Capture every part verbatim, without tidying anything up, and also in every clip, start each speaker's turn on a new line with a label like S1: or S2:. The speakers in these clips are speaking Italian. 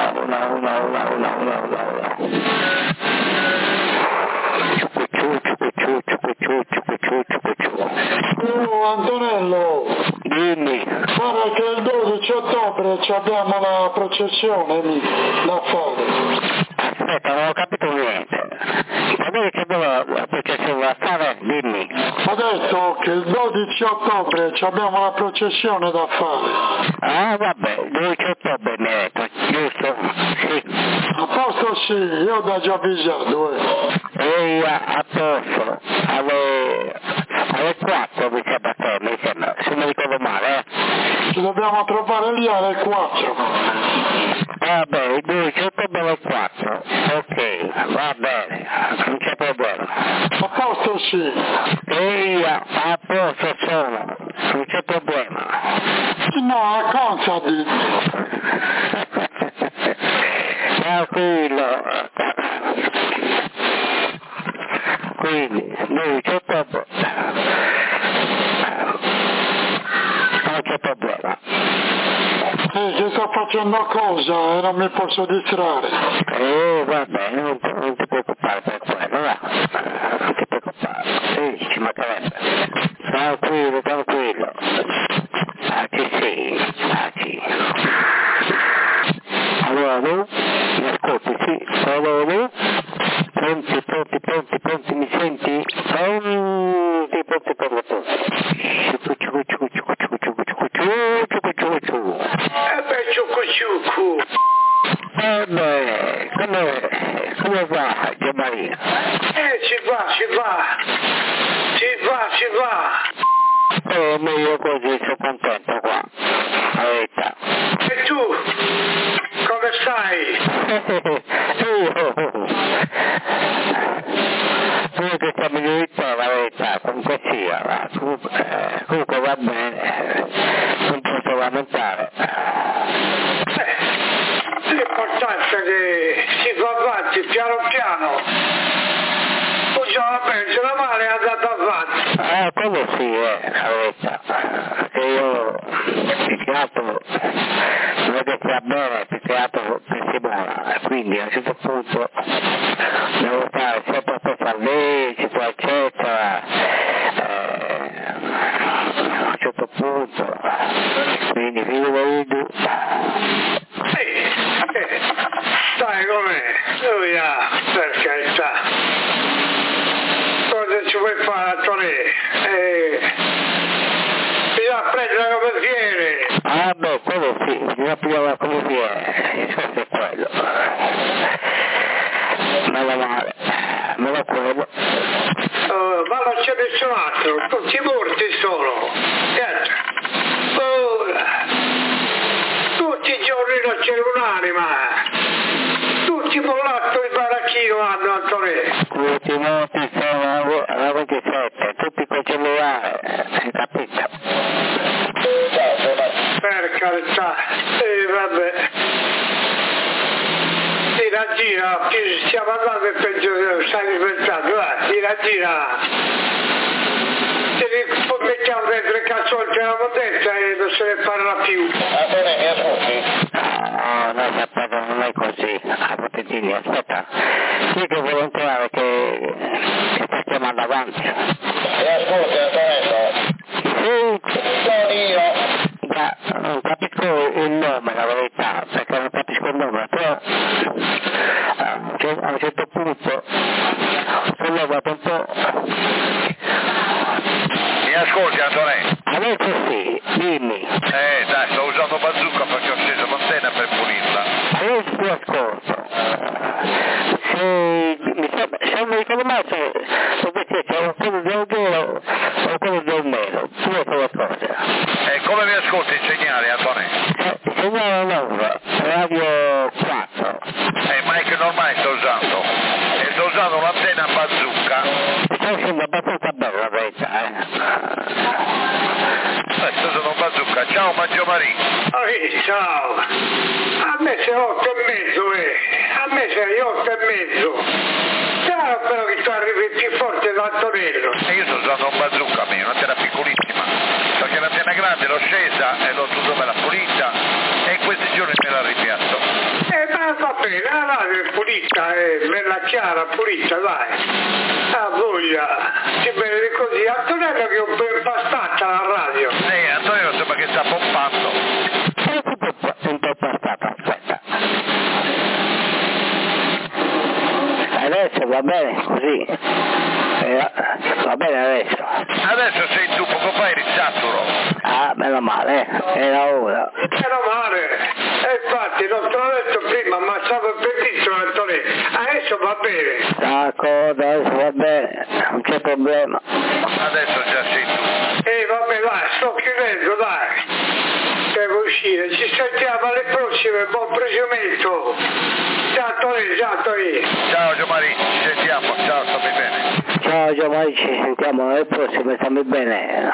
S1: no, no, no, no, no, no, no. Ciucucciù, ciucucciù, ciucucciù, ciucucciù, ciucucciù.
S2: Oh, Antonello.
S1: Dimmi.
S2: Guarda che il dodici ottobre ci abbiamo la processione lì, da fare.
S1: Aspetta, non ho capito niente. Sapete che devo la processione da fare? Dimmi.
S2: Ho detto che il dodici ottobre ci abbiamo la processione da fare.
S1: Ah, vabbè, il dodici ottobre mi hai detto, giusto? Sì.
S2: A posto sì, io ho da già avvisato, eh.
S1: E a posto, alle, alle quattro mi sembra che, mi sembra, se non ricordo male, eh.
S2: Ci dobbiamo trovare lì alle quattro.
S1: Vabbè, il dodici ottobre alle quattro, ok, va bene, non c'è problema.
S2: A posto sì.
S1: E a posto sono, non c'è problema.
S2: No, a cosa di...
S1: Tranquillo. Quindi, dodici ottobre, non c'è problema.
S2: Eh, che sto facendo cosa e non mi posso distrarre.
S1: Eh, vabbè, non, non ti preoccupare per quello, va. Non ti preoccupare. Sì, ci mancherebbe. Tranquillo, tranquillo. Ah, ci sei, ah, sì. Allora, no? Mi ascolti, sì? Allora, no? Pronti, pronti, pronti, pronti, mi senti? Pronti, pronti, pronti, pronti. Ciucu, ciucu, ciucu, ciucu, ciucu, ciucu, ciucu, ciucu, ciucu, ciucu.
S3: Eh beh, ciucu, ciucu.
S1: Eh beh, come, come va, Gianmaria?
S3: Eh, ci va, ci va. Ci va, ci va.
S1: Eh, meglio così, sono contento qua. La verità.
S3: E tu? Come stai?
S1: Comunque siamo in verità, la verità, comunque sia, va. Comunque, eh, comunque va bene, non posso lamentare.
S3: Eh, l'importante è che si va avanti piano piano. Funziona bene, ce la male è andata avanti.
S1: Ah, quello sì, eh, la verità. Che io, più che altro, non è che sia bene, più che altro che si muova. Quindi a un certo punto devo stare sempre per farnetico, eccetera. Eh, a un certo punto, quindi vivo vedo.
S3: Ehi, eh, sai com'è? Lui ha, per carità. Cosa ci vuoi fare, Antonio? Eh, bisogna prendere come viene.
S1: Ah beh, quello sì, bisogna pigliare come viene, questo è quello. Meno male, meno quello.
S3: Uh, ma non c'è nessun altro, tutti morti sono. Niente. Uh, tutti i giorni non c'è un'anima. Tutti mollato il baracchino hanno, Antonio.
S1: Tutti morti sono alla ventisette, tutti con cellulare, hai capito?
S3: Per carità, e eh, vabbè. Tira gira, più stiamo andando e peggio stai diventando, eh, tira gira. Te li mettiamo dentro il cazzone, c'eravamo dentro e non se ne parla più.
S4: Antonio, mi ascolti?
S1: No, no, aspetta, non è così. Aspettatini, aspetta. Sì che vuole entrare che ti sta chiamando avanti.
S4: Mi ascolti, Antonello?
S1: Sì.
S4: Sono io.
S1: Ma non capisco il nome, la verità, perché non capisco il nome, però a un certo punto sono guardato un po'.
S4: Mi ascolti, Antonello?
S1: Adesso sì, dimmi.
S4: Eh, dai, sto usando bazooka perché ho sceso l'antenna per pulirla.
S1: Adesso ti ascolto. Se mi sembra, se non mi ricordo mai se se c'è un quello del vero o quello del meno, due sono cose.
S4: E come mi ascolti il segnale, Antonello?
S1: Eh, segnale nove, radio quattro.
S4: Eh, mic normale sto usando. E sto usando un'antenna bazooka.
S1: Sto usando abbastanza bella la verità, eh.
S4: Eh, sto usando un bazooka. Ciao, Maggio Marie.
S3: Oh, ciao. A me sei otto e mezzo, eh. A me sei otto e mezzo. Chiaro però che tu arrivi più forte dell'Antonello.
S4: E io sto usando un bazooka mio, un'antenna piccolissima. Perché l'antenna grande l'ho scesa e l'ho tutta bella pulita e in questi giorni me la ripiatto.
S3: Eh, ma bene, la radio è pulita, è bella chiara, pulita, dai. Ah, voglia, ci vede così. Antonello che è un po' impastata la radio.
S4: Sì, Antonello sembra che sta pompando.
S1: Un po' impastata, aspetta. Adesso va bene così. Eh, va bene adesso.
S4: Adesso sei tu, poco fa eri saturo.
S1: Ah, meno male, eh. Era ora.
S3: Meno male. E infatti non te l'ho detto prima, ma stavo benissimo Antonello. Adesso va bene.
S1: D'accordo, adesso va bene, non c'è problema.
S4: Adesso già sei tu.
S3: E vabbè, dai, sto chiudendo, dai. Devo uscire. Ci sentiamo alle prossime, buon proseguimento. Ciao Antonello, ciao Antonello.
S4: Ciao Giovanni, ci sentiamo, ciao, stammi bene.
S1: Ciao Giovanni, ci sentiamo alle prossime, stammi bene.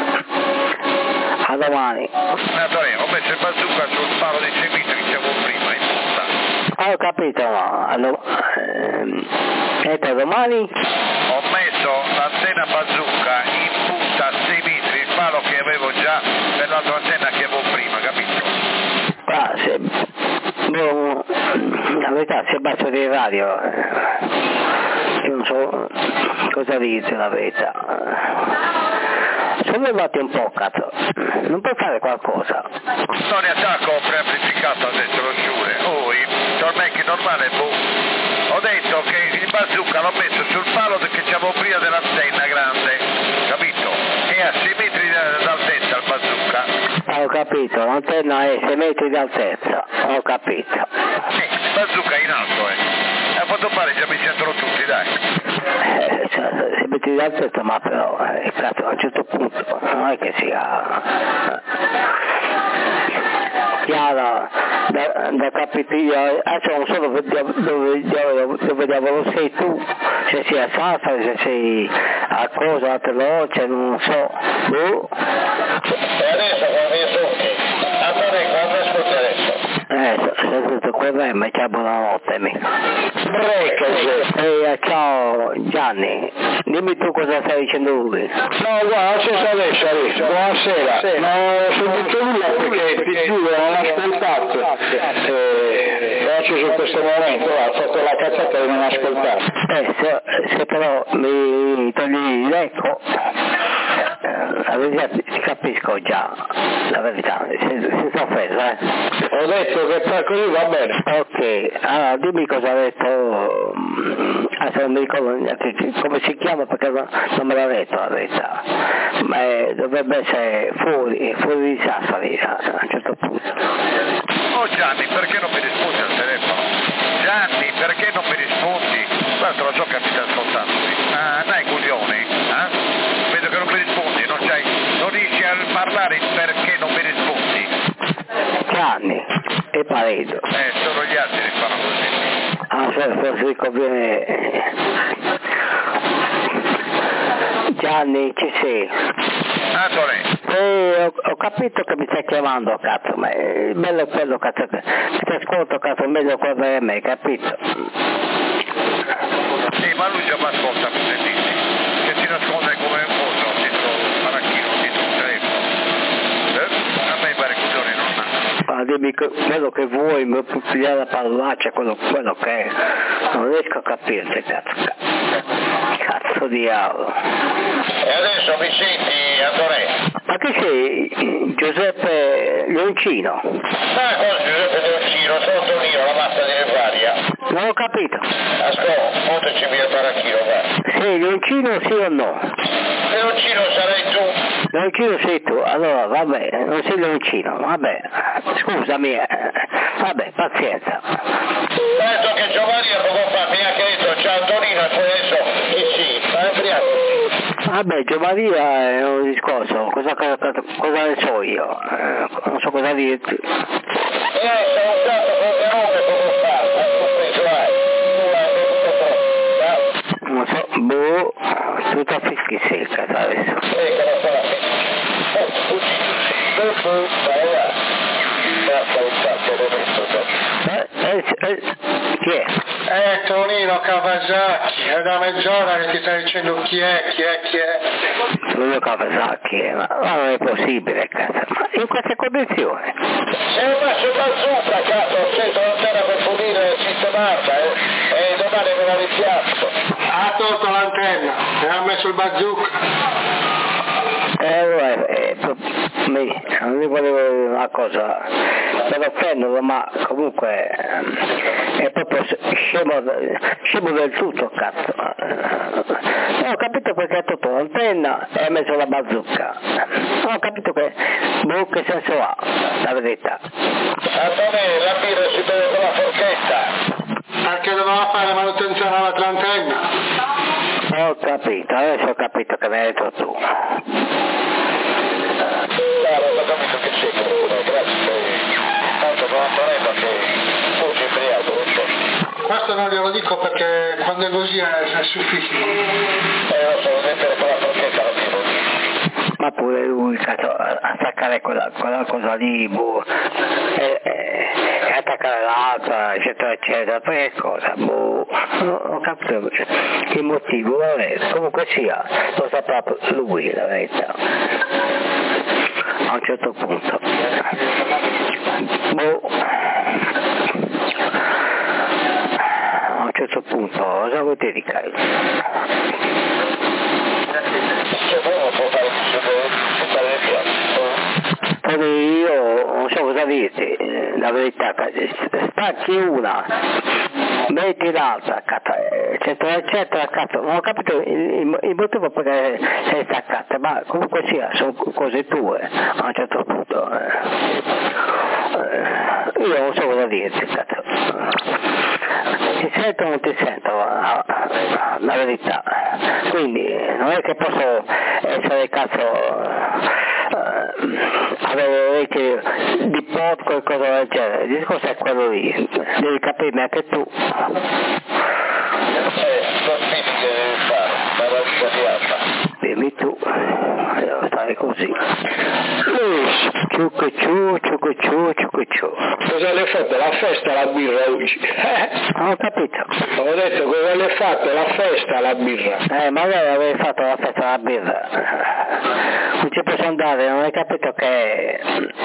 S1: A domani.
S4: Antonello, ho messo il bazooka sul palo dei sei metri che c'avevo prima, in punta.
S1: Ho capito, ma allora, ehm, e te domani?
S4: Ho messo l'antenna bazooka in punta a sei metri, il palo che avevo già per l'altra antenna che avevo prima, capito?
S1: Ah, se, boh, la verità, se bacio di radio, io non so cosa dice la verità. Sollevati un po', cazzo, non puoi fare qualcosa?
S4: Non ne attacco preamplificato adesso, lo giuro. Oh, il tornecchio normale, boh. Ho detto che il bazooka l'ho messo sul palo che c'avevo prima dell'antenna grande, capito? E a sei metri d'altezza il bazooka.
S1: Ho capito, l'antenna è sei metri di altezza, ho capito.
S4: Sì, il bazooka è in alto, eh. A quanto pare già mi sentono tutti, dai.
S1: Eh, cioè, sei metri di altezza, ma però, eh, cazzo, a un certo punto, non è che sia chiara da, da capire, adesso non so dove, dove, dove, dove diavolo sei tu, se sei a Sassari, se sei a cosa, a Teloce, non so, boh.
S4: E adesso quando io sono qui, Antonello, quando ascolti adesso?
S1: Eh, se tutto quello mi c'è buonanotte, mi. Ehi, ciao Gianni, dimmi tu cosa stai dicendo lui.
S2: No, guarda, c'è adesso, adesso, buonasera. Sì. Non ho sentito nulla perché ti giuro non ho ascoltato. Eh, ho acceso in questo momento, ho fatto la cazzata di non ascoltare.
S1: Eh, se, se però mi togli l'eco, la verità ti capisco già, la verità, senza offesa, eh.
S2: Ho detto che per così va bene.
S1: Ok, allora dimmi cosa ha detto, adesso non mi ricordo neanche come si chiama perché non, non me l'ha detto la verità, ma è, dovrebbe essere fuori, fuori di Sassari a un certo punto.
S4: Oh Gianni, perché non mi rispondi al telefono? Gianni, perché non mi rispondi? Guarda, lo so che mi stai ascoltando. Ah, dai coglione, eh? Vedo che non mi rispondi, non, c'hai, non riesci a parlare perché non mi rispondi.
S1: Gianni, è pareggio.
S4: Eh, sono gli altri che fanno così.
S1: Ah, se forse conviene. Gianni, ci sei?
S4: Antonello.
S1: Eh, ho, ho capito che mi stai chiamando, cazzo, ma è bello quello, cazzo, che ti ascolto, cazzo, meglio qua per me, capito?
S4: Sì, ma lui già mi ascolta, mi sentite? Che ti nasconde come un poso dietro un paracchino, dietro un telefono. Eh? A me pare coglione non ha.
S1: Ma dimmi quello che vuoi, mi puoi pigliare la parolaccia, quello, quello che è. Non riesco a capirti, cazzo. Cazzo diavolo.
S4: E adesso mi senti, Antonello?
S1: Ma che sei? Giuseppe Leoncino?
S4: Ma cosa Giuseppe Leoncino? Sono Tonino, la massa di Revaria.
S1: Non ho capito.
S4: Ascolta, montaci via il paracchino, va.
S1: Sei Leoncino sì o no?
S4: Leoncino sarai tu.
S1: Leoncino sei tu, allora vabbè, non sei Leoncino, vabbè, scusami, eh. Vabbè, pazienza.
S4: Penso che Giovanni poco fa mi ha detto ciao Antonino e poi adesso sì sì, ma è
S1: Vabbè, Giovannia è un discorso, cosa, cosa, cosa ne so io, eh, non so cosa dirti.
S4: E adesso ho usato quel nome poco fa, ho compreso hai, tu hai bevuto troppo,
S1: Non so, boh, tutto a fischi secca adesso.
S4: sì, che non so la fischi. Oh, tutti, dopo, vai là, basta un sacco di questo.
S1: Eh, eh, eh, chi è?
S2: Eh, Tonino Kawasaki, è da mezz'ora che ti sta dicendo chi è, chi è, chi è.
S1: Tonino Kawasaki, ma, ma non è possibile, cazzo, ma in queste condizioni?
S4: Se ho messo il bazooka, cazzo, ho scelto la terra per pulire
S2: era l'impianto.
S3: Ha tolto l'antenna e ha messo il bazooka.
S1: Eh, allora, eh, mi, non mi volevo dire una cosa per offenderlo, ma comunque eh, è proprio scemo, scemo del tutto, cazzo. Non ho capito perché ha tolto l'antenna e ha messo la bazooka. Non ho capito che, boh, che senso ha, la verità.
S2: Antonio, la birra si beve con la forchetta.
S3: Perché doveva fare manutenzione all'antenna.
S1: Ho capito, adesso ho capito che mi hai detto tu.
S2: Allora, ho capito che c'è, grazie. Tanto con Antonella che tu sei ubriaco, non so.
S3: Questo non glielo dico perché quando è così è, è sufficiente.
S2: Eh, lo so, mettere con la forchetta la birra.
S1: Ma pure lui, cazzo, attaccare quella, quella cosa lì, boh, e, e, e attaccare l'altra, eccetera, eccetera, per che cosa, boh, non ho capito che motivo, vabbè, comunque sia, lo saprà lui, la verità, a un certo punto. Boh, a un certo punto, cosa vuol dire di carico? Poi io non so cosa dirti, la verità, stacchi una, metti l'altra, eccetera, eccetera, cazzo, non ho capito il, il, il motivo perché sei staccata, ma comunque sia, sono cose tue, a un certo punto. Eh, io non so cosa dirti, cazzo. Ti sento o non ti sento, la verità. Quindi non è che posso essere cazzo avere orecchie di porco e cose del genere, il discorso è quello lì, devi capirmi anche tu.
S2: Eh, non dimmi che devi fare, ma la vita di alta.
S1: Dimmi tu, devo stare così. Ciucco ciu, ciucco ciu, ciucco ciu.
S2: Cosa le hai fatto? La festa la birra oggi?
S1: Eh, ho capito.
S2: Ho detto cosa le hai fatto? La festa la birra.
S1: Eh, magari avevi fatto la festa alla birra. Non ci posso andare, non hai capito che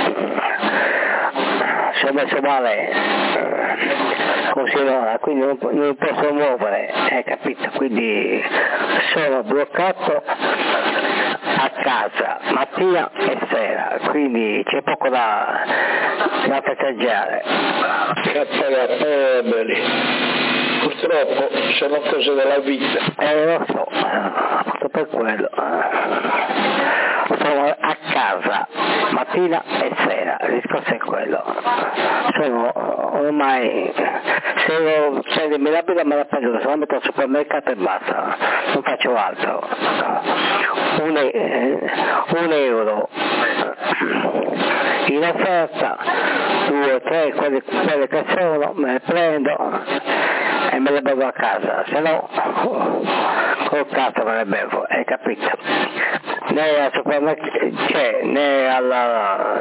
S1: sono messo male così ora, quindi non, non posso muovere, hai capito? Quindi sono bloccato a casa mattina e sera, quindi c'è poco da, da festeggiare.
S2: Eh, belli. Purtroppo sono cose della vita.
S1: Eh, lo so, proprio per quello. Sono a casa mattina e sera, il discorso è quello. Sono ormai, se io prendermi la birra me la prendo, se la metto al supermercato e basta, non faccio altro. Un, eh, un euro in offerta, due, tre, quelle, quelle che sono, me le prendo e me le bevo a casa, se no col cazzo me le bevo, hai capito? Né al supermercato, cioè, né alla...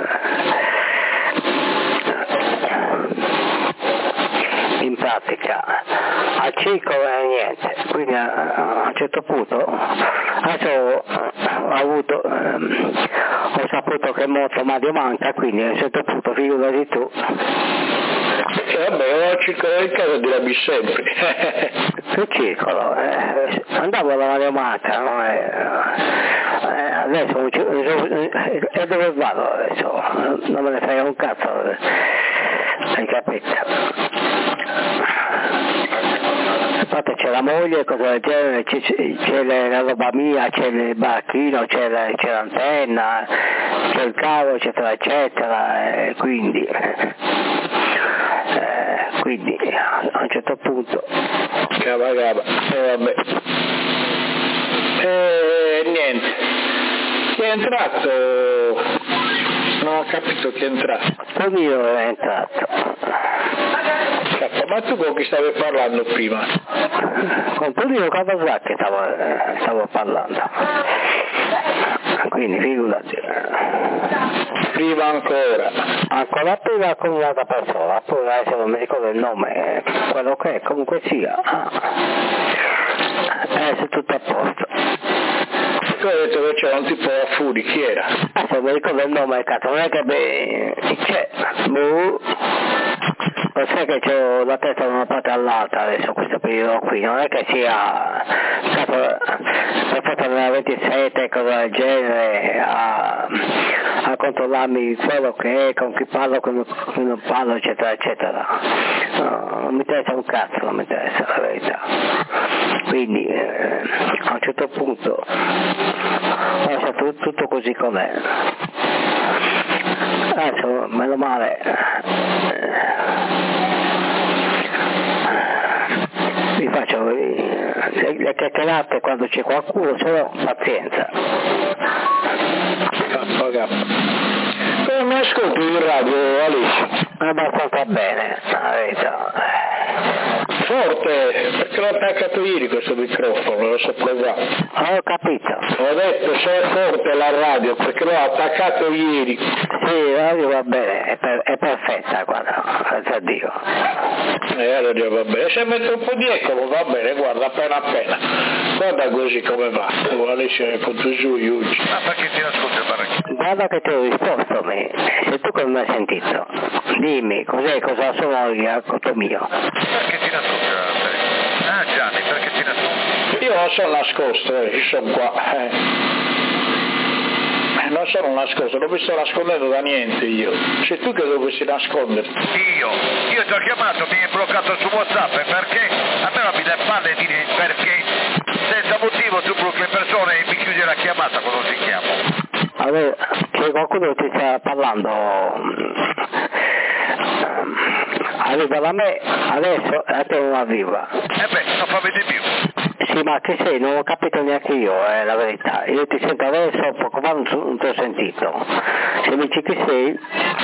S1: in pratica al circolo e niente, quindi a, a un certo punto adesso ho avuto ehm, ho saputo che molto Mario manca, quindi a un certo punto figurati tu.
S2: E vabbè, io al circolo in casa direi sempre.
S1: Che circolo? Eh, andavo alla Mario Manca, no? eh, eh, adesso e dove vado adesso? Non me ne frega un cazzo, hai capito? Infatti c'è la moglie, cosa del genere, c'è, c'è la roba mia, c'è il barchino, c'è, la, c'è l'antenna, c'è il cavo, eccetera, eccetera, e quindi, eh, quindi a un certo punto...
S2: Cava, cava, e vabbè. E niente. Chi è entrato? Non ho capito chi è entrato.
S1: Tonino è entrato.
S2: Ma tu con chi stavi parlando prima?
S1: Con Tonino Cavasacchi stavo, stavo parlando. Quindi figurati.
S2: Prima ancora.
S1: Ancora prima con un'altra persona, poi adesso non mi ricordo il nome, quello che è, comunque sia. Adesso è tutto a posto.
S2: Tu hai detto che c'era un tipo a Furi, chi era?
S1: Adesso mi ricordo il nome, cazzo, non è che beh, c'è, boh. lo sai che c'ho la testa da una parte all'altra adesso questo periodo qui, non è che sia stato per fatto nella ventisette cosa del genere a, a controllarmi quello che è, con chi parlo, con chi non parlo, eccetera eccetera. No, non mi interessa un cazzo, non mi interessa la verità. Quindi eh, a un certo punto ho lasciato tutto così com'è. Adesso meno male eh, vi faccio le, le chiacchierate quando c'è qualcuno, solo pazienza.
S2: Cappa, cappa. Come mi ascolti in radio, Alice?
S1: Abbastanza bene, la verità.
S2: Forte, perché l'ho attaccato ieri questo microfono, lo so provato.
S1: Ho capito.
S2: Ho detto se è forte la radio, perché l'ho attaccato ieri.
S1: Sì, la radio va bene, è, per, è perfetta, guarda, grazie a Dio.
S2: Eh, la radio va bene, se mette un po' di eco va bene, guarda, appena appena. Guarda così come va, Alice mi punto giù, oggi.
S4: Ma perché ti nascondi il baracchino?
S1: Guarda che ti ho risposto, me. Se tu come mi hai sentito, dimmi cos'è, cosa sono io al conto mio.
S4: Perché ti nascondi? Ah Gianni, perché ti nascondi?
S2: Io non sono nascosto, eh, io sono qua. Eh. Non sono nascosto, non mi sto nascondendo da niente io. Sei tu che dovessi nascondere.
S4: Io? Io ti ho chiamato, mi hai bloccato su WhatsApp, perché? A me non mi dai palle dire perché. Senza motivo tu blocchi le persone e mi chiudi la chiamata quando ti chiamo.
S1: Allora, c'è qualcuno che ti sta parlando, arriva da me, adesso a te non arriva.
S4: Eh beh, non fa vedere più.
S1: Sì, ma che sei? Non ho capito neanche io, è eh, la verità. Io ti sento adesso, poco fa non ti ho sentito. Se mi dici chi sei...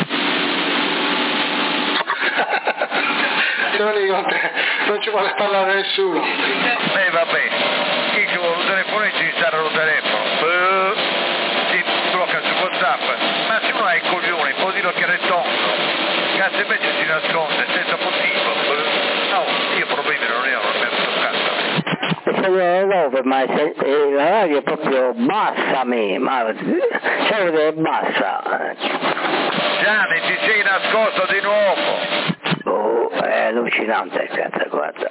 S3: Tony, non ci vuole parlare nessuno.
S4: Eh vabbè, chi ci vuole un telefono e ci installa un telefono. Eh, ti blocca su WhatsApp. Ma se uno ha i coglioni, può dirlo che è tondo. Cazzo invece si nasconde senza motivo. No, io problemi non ne ho, non mi ha toccato.
S1: Se nove, ma se, eh, la radio è proprio bassa a me, ma cioè è bassa.
S4: Gianni, ti sei nascosto di nuovo.
S1: Oh, è allucinante, cazzo, guarda.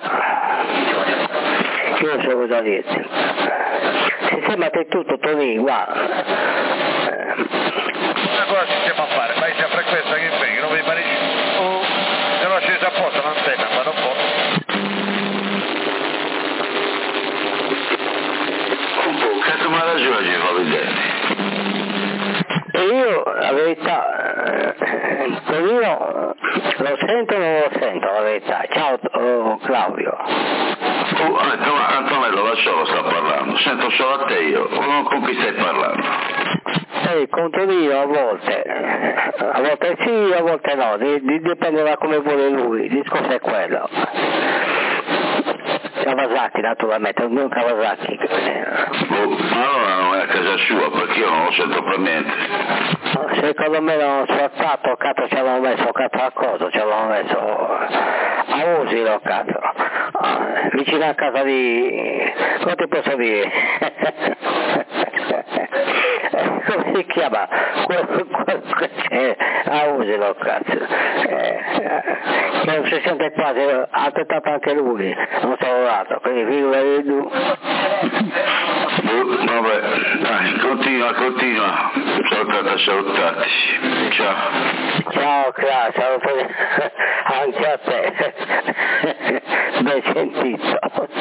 S1: Io non so cosa dirti. Sistema te tutto, Tony, guarda.
S4: Ma cosa stiamo a fare? Vai sia frequenza che venga, non mi pare oh. Se l'ho scesa apposta l'antenna, ma non può.
S5: Un po', cazzo ma ragione ci fa vedere.
S1: E io, la verità, eh, Tonino, lo sento o non lo sento, la verità. Ciao oh, Claudio.
S5: Oh, Antonello, lascialo, sta parlando. Sento solo a te io, non con chi stai parlando.
S1: Sì, con Tonino a volte, a volte sì, a volte no, dipende da come vuole lui, il discorso è quello. Kawasaki naturalmente, non Kawasaki.
S5: Oh, ma allora non è a casa sua, perché io non lo sento per niente.
S1: Secondo me l'hanno sfrattato, cazzo ci avevano messo cazzo a cosa, ci avevano messo a Usilo, cazzo, vicino a casa di... come ti posso dire? Come si chiama? Quello che c'è a Usilo, cazzo, eh, che non si sente quasi, ha tentato anche lui, non so lavorato, quindi figura di tu.
S5: Vabbè, dai, continua, continua, salutate, salutati, ciao.
S1: Ciao Cla, saluto anche a te, ben sentito.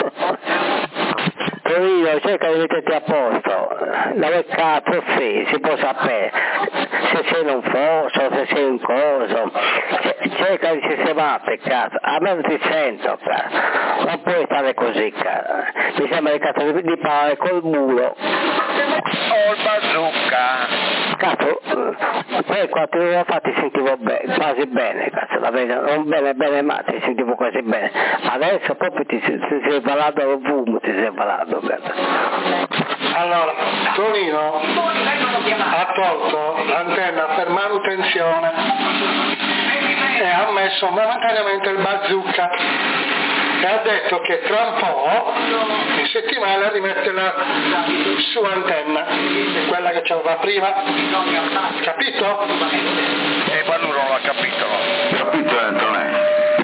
S1: Torino, cerca di metterti a posto, dove cazzo sei, si può sapere, se sei in un fosso, se sei in coso, cerca di sistemarti, cazzo, a me non ti sento, cazzo, non puoi stare così, cazzo, mi sembra di cazzo di, di parlare col mulo.
S4: Oh, il bazooka!
S1: Cazzo, poi quando ti avevo fatto ti sentivo be- quasi bene, cazzo, la vedo, non bene bene ma ti sentivo quasi bene, adesso proprio ti, ti, ti sei parlato al fumo, ti sei parlato, cazzo.
S3: Allora, Tonino ha tolto l'antenna per manutenzione e ha messo momentaneamente il bazooka e ha detto che tra un po' in settimana rimette la sua antenna, quella che c'aveva prima, capito?
S4: Eh, ma lui non l'ha capito, no?
S5: Capito Antonello?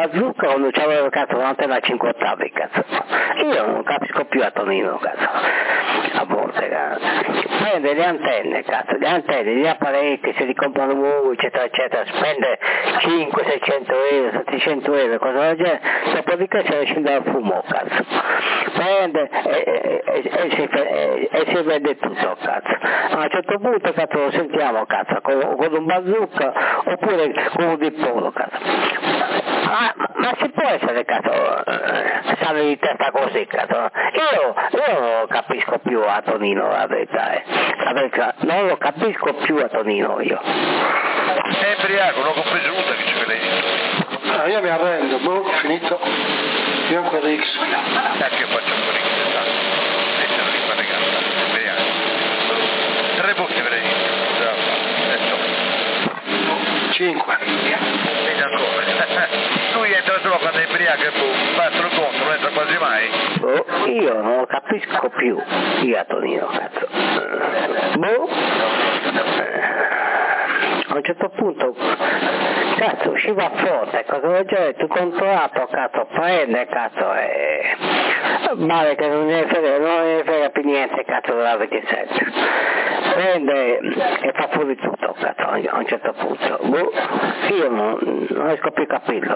S1: bazooka quando c'avevo cazzo un'antenna a cinque ottavi, cazzo. Io non capisco più a Tonino, cazzo. A volte, cazzo. Prende le antenne, cazzo, le antenne, gli apparecchi, se li comprano nuovi, eccetera, eccetera, spende cinquecento seicento euro, settecento euro, cosa del genere, dopodiché se ne scende al fumo, cazzo. Prende e, e, e, e, si, e, e si vede tutto, cazzo. A un certo punto, cazzo, lo sentiamo, cazzo, con, con un bazooka oppure con un dippolo, cazzo. Ah, ma, ma si può essere, cazzo, stare di testa così, cazzo. Io, io non lo capisco più a Tonino, la verità è. La verità, non lo capisco più a Tonino io.
S4: È embriaco, non ho compreso nulla che c'è lei.
S3: Ah, io mi arrendo, boh, finito. Io ho quel X.
S4: Anche io faccio un po' di esatto. Essere di quella gamba, embriaco. Tre volte ve l'hai detto.
S3: Cinque.
S4: Vedi ancora. Lui entra solo quando è embriaco e boh, basta il conto, non entra quasi mai.
S1: Boh, io non lo capisco più, io a Tonino, cazzo. Boh. A un certo punto, cazzo, usciva forte, cosa del genere, tu controllato, cazzo, prende, cazzo, e... male che non ne frega, non ne frega più niente, cazzo, della ventisette. Prende e fa fuori tutto, cazzo, a un certo punto. Boh, io non, non riesco più a capirlo.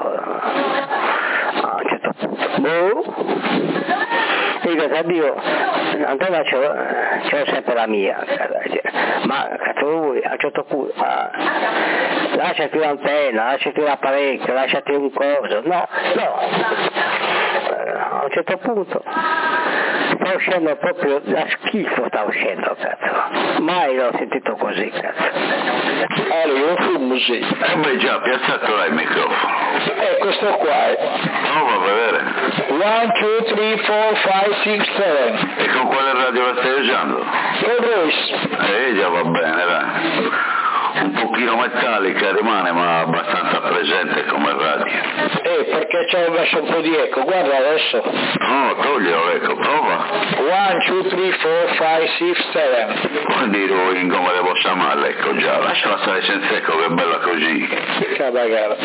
S1: A un certo punto. Boh. Dico, addio, ancora c'ho sempre la mia, ma cazzo lui a un certo punto, ah, lasciati l'antenna, lasciati l'apparecchio, lasciati un coso, no, no, a un certo punto sta uscendo proprio da schifo, sta uscendo, cazzo, mai l'ho sentito così, cazzo.
S2: Allora, io fumo così.
S5: Eh beh già, piazzato là il microfono.
S2: E questo qua è.
S5: Prova a vedere.
S2: one, two, three, four, five, six, seven.
S5: E con quale radio la stai usando?
S2: Con Royce.
S5: Eh già va bene, dai. Un pochino metallica rimane, ma abbastanza presente come radio.
S2: Eh, perché ci ho messo un po' di eco, guarda adesso.
S5: No, toglielo, ecco, prova.
S2: one, two, three, four, five, six, seven.
S5: Quindi in come devo chiamarla, ecco già, lasciala stare senza eco che è bella così.
S2: Che bagara.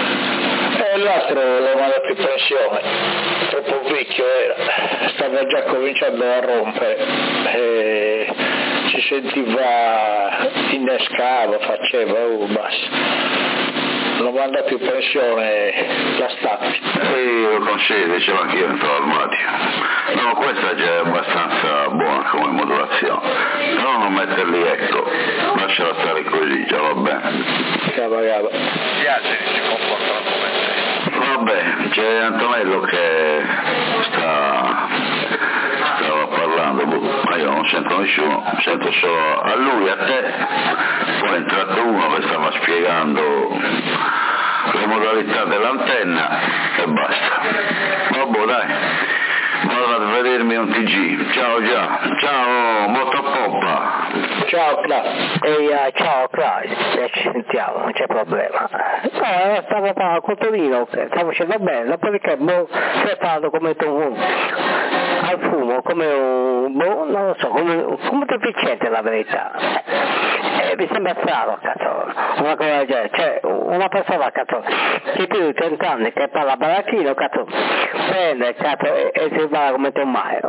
S2: E l'altro lo manda più pensione, troppo vecchio era, stava già cominciando a rompere, e si sentiva, innescava, faceva, oh basta, lo manda più pensione la stappi.
S5: E io consiglio, dicevo anch'io entro l'armadio. No, questa già è abbastanza buona come modulazione, però non metterli ecco, lasciala stare così, già va bene.
S2: Che bagara.
S4: Gli altri si comportano come te.
S5: Vabbè, c'è Antonello che sta stava parlando, ma io non sento nessuno, sento solo a lui, a te, poi è entrato uno che stava spiegando le modalità dell'antenna e basta. Vabbè dai, vado a vedermi un T G, ciao già, ciao motopoppa.
S2: Ciao Cla.
S1: Ehi, uh, ciao Claudio, eh, ci sentiamo, non c'è problema. No, stavo parlando con Tonino, stavo dicendo bene, dopodiché boh, si è parlato come tu al fumo, come un, boh, non lo so, come, come deficiente la verità. E mi sembra strano, cazzo, una cosa del genere, cioè una persona, cazzo, che più di trenta anni che parla baracchino, cazzo, prende, cazzo, e, e si parla come un maio,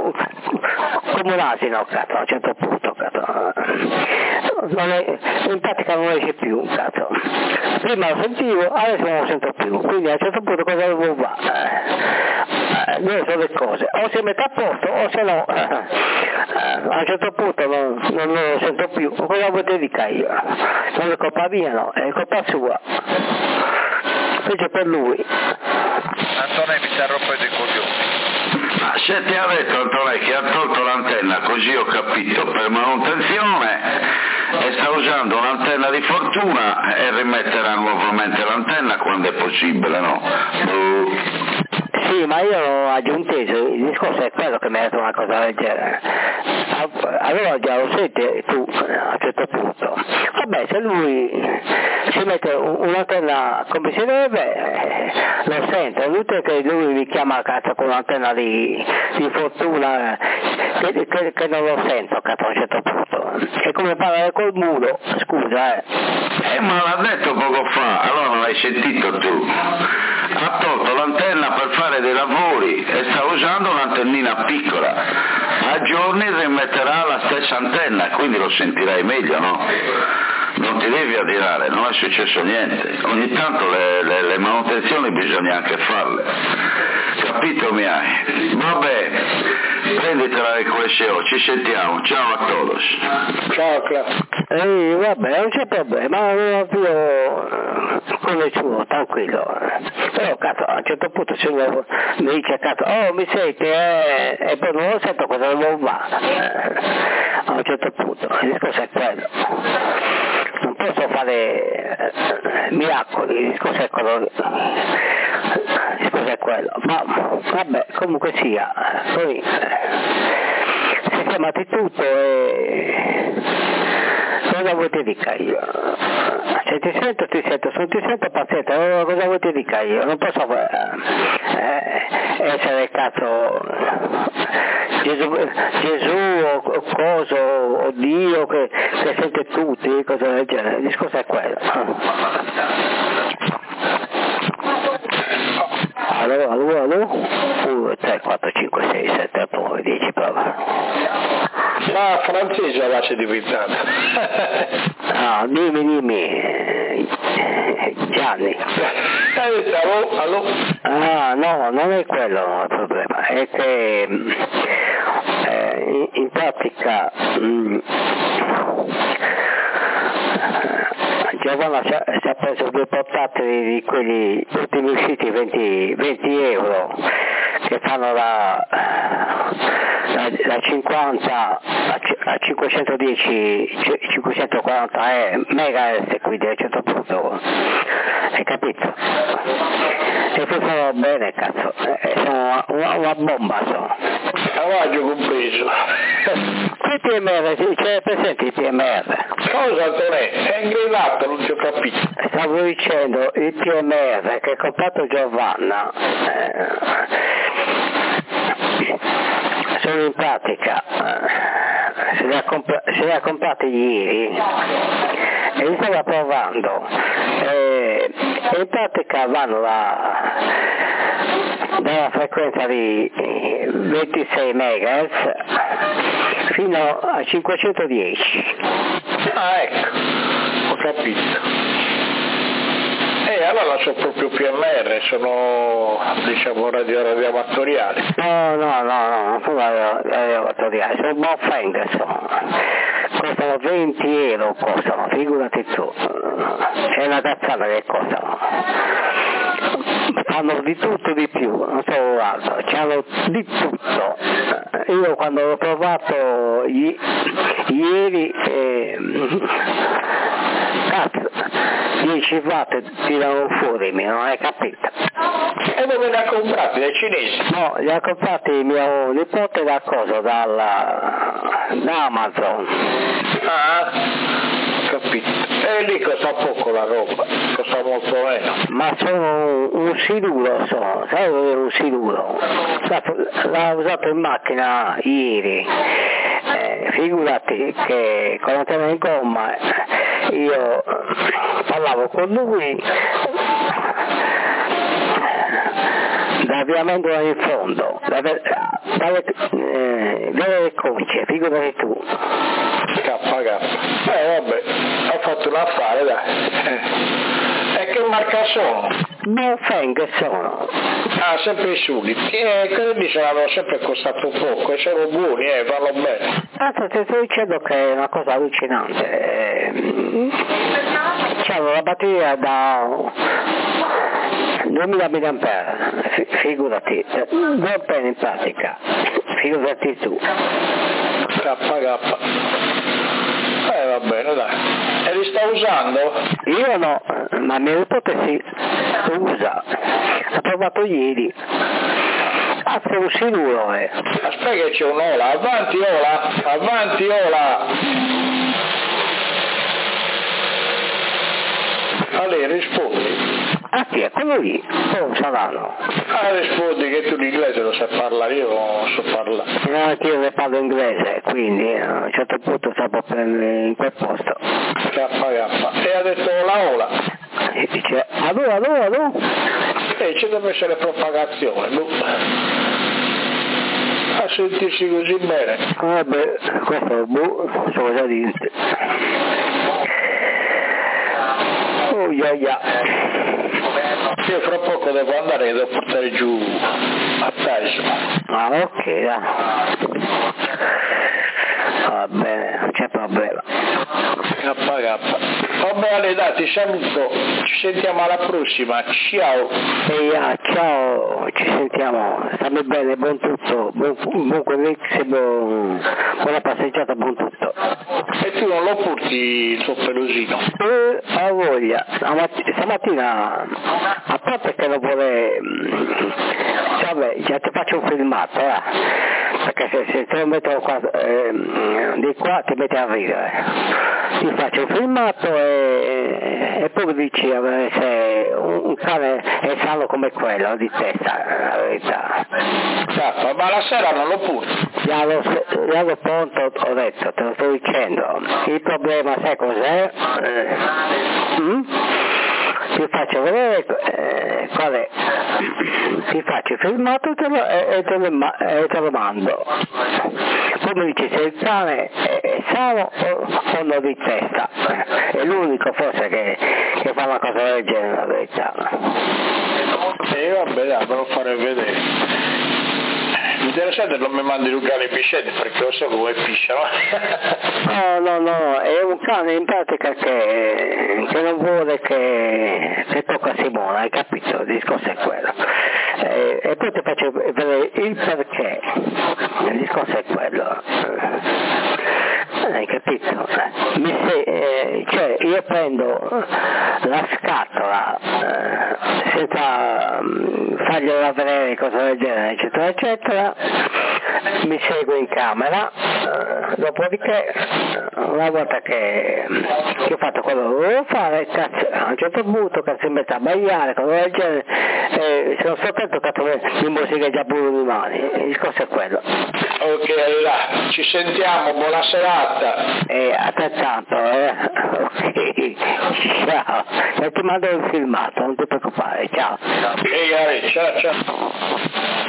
S1: come un asino, cazzo, a un certo punto, cazzo. Non è, in pratica non esce più, cazzo. Prima lo sentivo, adesso non lo sento più, quindi a un certo punto cosa devo fare? Eh, due sono le cose, o si mette a posto o se no eh, a un certo punto non, non lo sento più, cosa vuoi dedicare io? Non è colpa mia, no, è colpa sua, specie per lui.
S4: Antonello mi sta rompendo i coglioni.
S5: Se ti ha detto Antonello che ha tolto l'antenna, così ho capito, per manutenzione, e sta usando un'antenna di fortuna e rimetterà nuovamente l'antenna quando è possibile, no? Uh.
S1: Sì, ma io ho aggiunteso, il discorso è quello che mi ha detto una cosa del genere. Allora già lo senti tu a un certo punto. Vabbè, se lui si mette un'antenna come si deve, lo sente, è inutile che lui mi chiama a casa con un'antenna di, di fortuna che, che, che non lo sento cazzo, a un certo punto. È come parlare col muro, scusa eh.
S5: Eh ma l'ha detto poco fa, allora non hai hai sentito tu, ha tolto l'antenna per fare dei lavori e sta usando un'antennina piccola, a giorni rimetterà la stessa antenna, quindi lo sentirai meglio, no? Non ti devi adirare, non è successo niente, ogni tanto le, le, le manutenzioni bisogna anche farle, capito mi hai? Vabbè, prenditela il Q S O, ci sentiamo, ciao a todos.
S3: Ciao Cla.
S1: Eh, vabbè, non c'è problema, io con il suo, tranquillo. Però cazzo, a un certo punto se uno mi dice cazzo, oh mi senti, eh, e poi non lo sento cosa non va. Eh, a un certo punto, il discorso è quello. Non posso fare eh, miracoli, il discorso è quello. Il discorso è quello. Ma vabbè, comunque sia, poi eh, sistemati tutto e cosa vuoi ti dica io? Se ti sento ti sento, se non ti sento paziente, cosa vuoi ti dica io? Non posso eh, essere cazzo Gesù, Gesù o, o coso o Dio che, che sente tutti, cose del genere, il discorso è quello. Allora, allora, allora, uno, tre, quattro, cinque, sei, sette, otto, nove, dieci, prova.
S3: Ma francese la c'è diventata.
S1: Ah, dimmi, dimmi, Gianni.
S3: Allora, allora.
S1: Ah, no, non è quello il problema, è che eh, in, in pratica mh, Giovanna si ha preso due portatili di quelli ultimi usciti venti euro che fanno da, da, da cinquanta a cinquecentodieci cinquecentoquaranta megahertz, quindi a un certo punto, hai capito? E funzionano bene, cazzo, sono una, una bomba, sono.
S3: Cavaggio compreso.
S1: Il P M R, c'è presente il P M R?
S3: Cosa Antonè? È ingredato, non ti ho capito.
S1: Stavo dicendo il P M R che ha comprato Giovanna, eh, sono in pratica, eh, se li ha, comp- se li ha comprati ieri e li stava provando, eh, e in pratica vanno da, dalla frequenza di ventisei megahertz fino a cinquecentodieci.
S3: Ah, ecco, ho capito. E allora sono proprio P M R, sono diciamo radio, radioamatoriali.
S1: No, no, no, no, non sono radioamatoriali, sono Baofeng, sono. Costano venti euro, costano, figurati tu. È una cazzata che costano. Fanno di tutto di più, non solo altro, c'hanno di tutto. Io quando l'ho provato i- ieri, eh, cazzo, dieci watt tirano fuori, mi non hai capito?
S3: E dove li ha comprati? Dai cinesi?
S1: No, li ha comprati mio nipote da cosa? Dalla, da Amazon.
S3: Ah, ho capito. E lì costa poco la roba, costa molto meno.
S1: Ma sono un siluro, sono, sai dove è un siluro? L'ha usato in macchina ieri, eh, figurati che con la tela in gomma io parlavo con lui da via Mendola in fondo, da dalle eh, le comice, figurati tu.
S3: K K. Eh vabbè, ho fatto un affare, dai. Eh. E che marca sono?
S1: Baofeng sono.
S3: Ah, sempre i sudditi. Eh, quelli ce l'hanno sempre costato poco e sono buoni, eh, vanno bene.
S1: Anzi, ti sto dicendo che è una cosa allucinante. C'hanno la batteria da duemila milliampere, figurati, va bene in pratica, figurati tu.
S3: K K. Eh va bene, dai. E li sta usando?
S1: Io no, ma mia nipote si usa, l'ha provato ieri. Cazzo, un siluro, eh.
S3: Aspetta che c'è un'ola, avanti ola, avanti ola. A lei rispondi.
S1: Ah sì, è quello lì, oh Savano.
S3: Ah, rispondi che tu l'inglese lo sai parlare, io non so parlare.
S1: No, anche io ne parlo inglese, quindi eh, a un certo punto stavo prendere in quel posto.
S3: K K. E ha detto ola ola.
S1: dice, adu, adu, adu.
S2: E ci deve essere propagazione, boh. A sentirsi così bene.
S1: Vabbè, questo boh, sono già dite. Oh yeah, yeah.
S2: Io fra poco devo andare e devo portare giù a Taggio.
S1: Ah, ok, dai. Va bene, non c'è problema.
S2: K K. Va bene, dai, ti saluto. Ci sentiamo alla prossima. Ciao.
S1: E ah, ciao, ci sentiamo. Stammi bene, buon tutto. Buon, buon connex, buon, buona passeggiata, buon tutto.
S2: E tu non lo porti il tuo pelosino?
S1: Eh, ho voglia. Stamattina, a parte che lo vuole... Vabbè, già ti faccio un filmato, eh. Perché se, se te lo metto qua, eh, di qua ti metti a ridere. Ti faccio un filmato e, e poi dici eh, se un, un cane è sano come quello di testa, la verità.
S2: Esatto, ma la sera non lo porti?
S1: Già lo, già lo pronto, ho detto, te lo sto dicendo. Il problema sai cos'è? Eh, mm? Ti faccio vedere eh, qual è, ti faccio il filmato e te lo, e te lo, e te lo mando. Poi mi dici se il cane è sano o, o no di testa. È l'unico forse che, che fa una cosa del genere, la verità.
S2: E vabbè, dai, me lo farei vedere. Interessante non mi mandi un cane pisciente perché lo so come pisciano.
S1: No, no, no, è un cane in pratica che, che non vuole che, che tocca Simona, hai capito? Il discorso è quello. E, e poi ti faccio vedere il perché, il discorso è quello. Hai capito? Mi se, eh, cioè io prendo la scatola eh, senza um, fargliela vedere cosa del genere, eccetera, eccetera, mi segue in camera, eh, dopodiché una volta che, che ho fatto quello che dovevo fare, cazzo, a un certo punto cazzo mi metto a bagliare, cosa del genere, eh, se non sto attento cazzo mi musicheggia pure le mani, il discorso è quello.
S2: Ok, allora, ci sentiamo, buona serata.
S1: E altrettanto, eh? Ok, ciao, e ti mando il filmato, non ti preoccupare, ciao.
S2: Ok, ciao, ciao.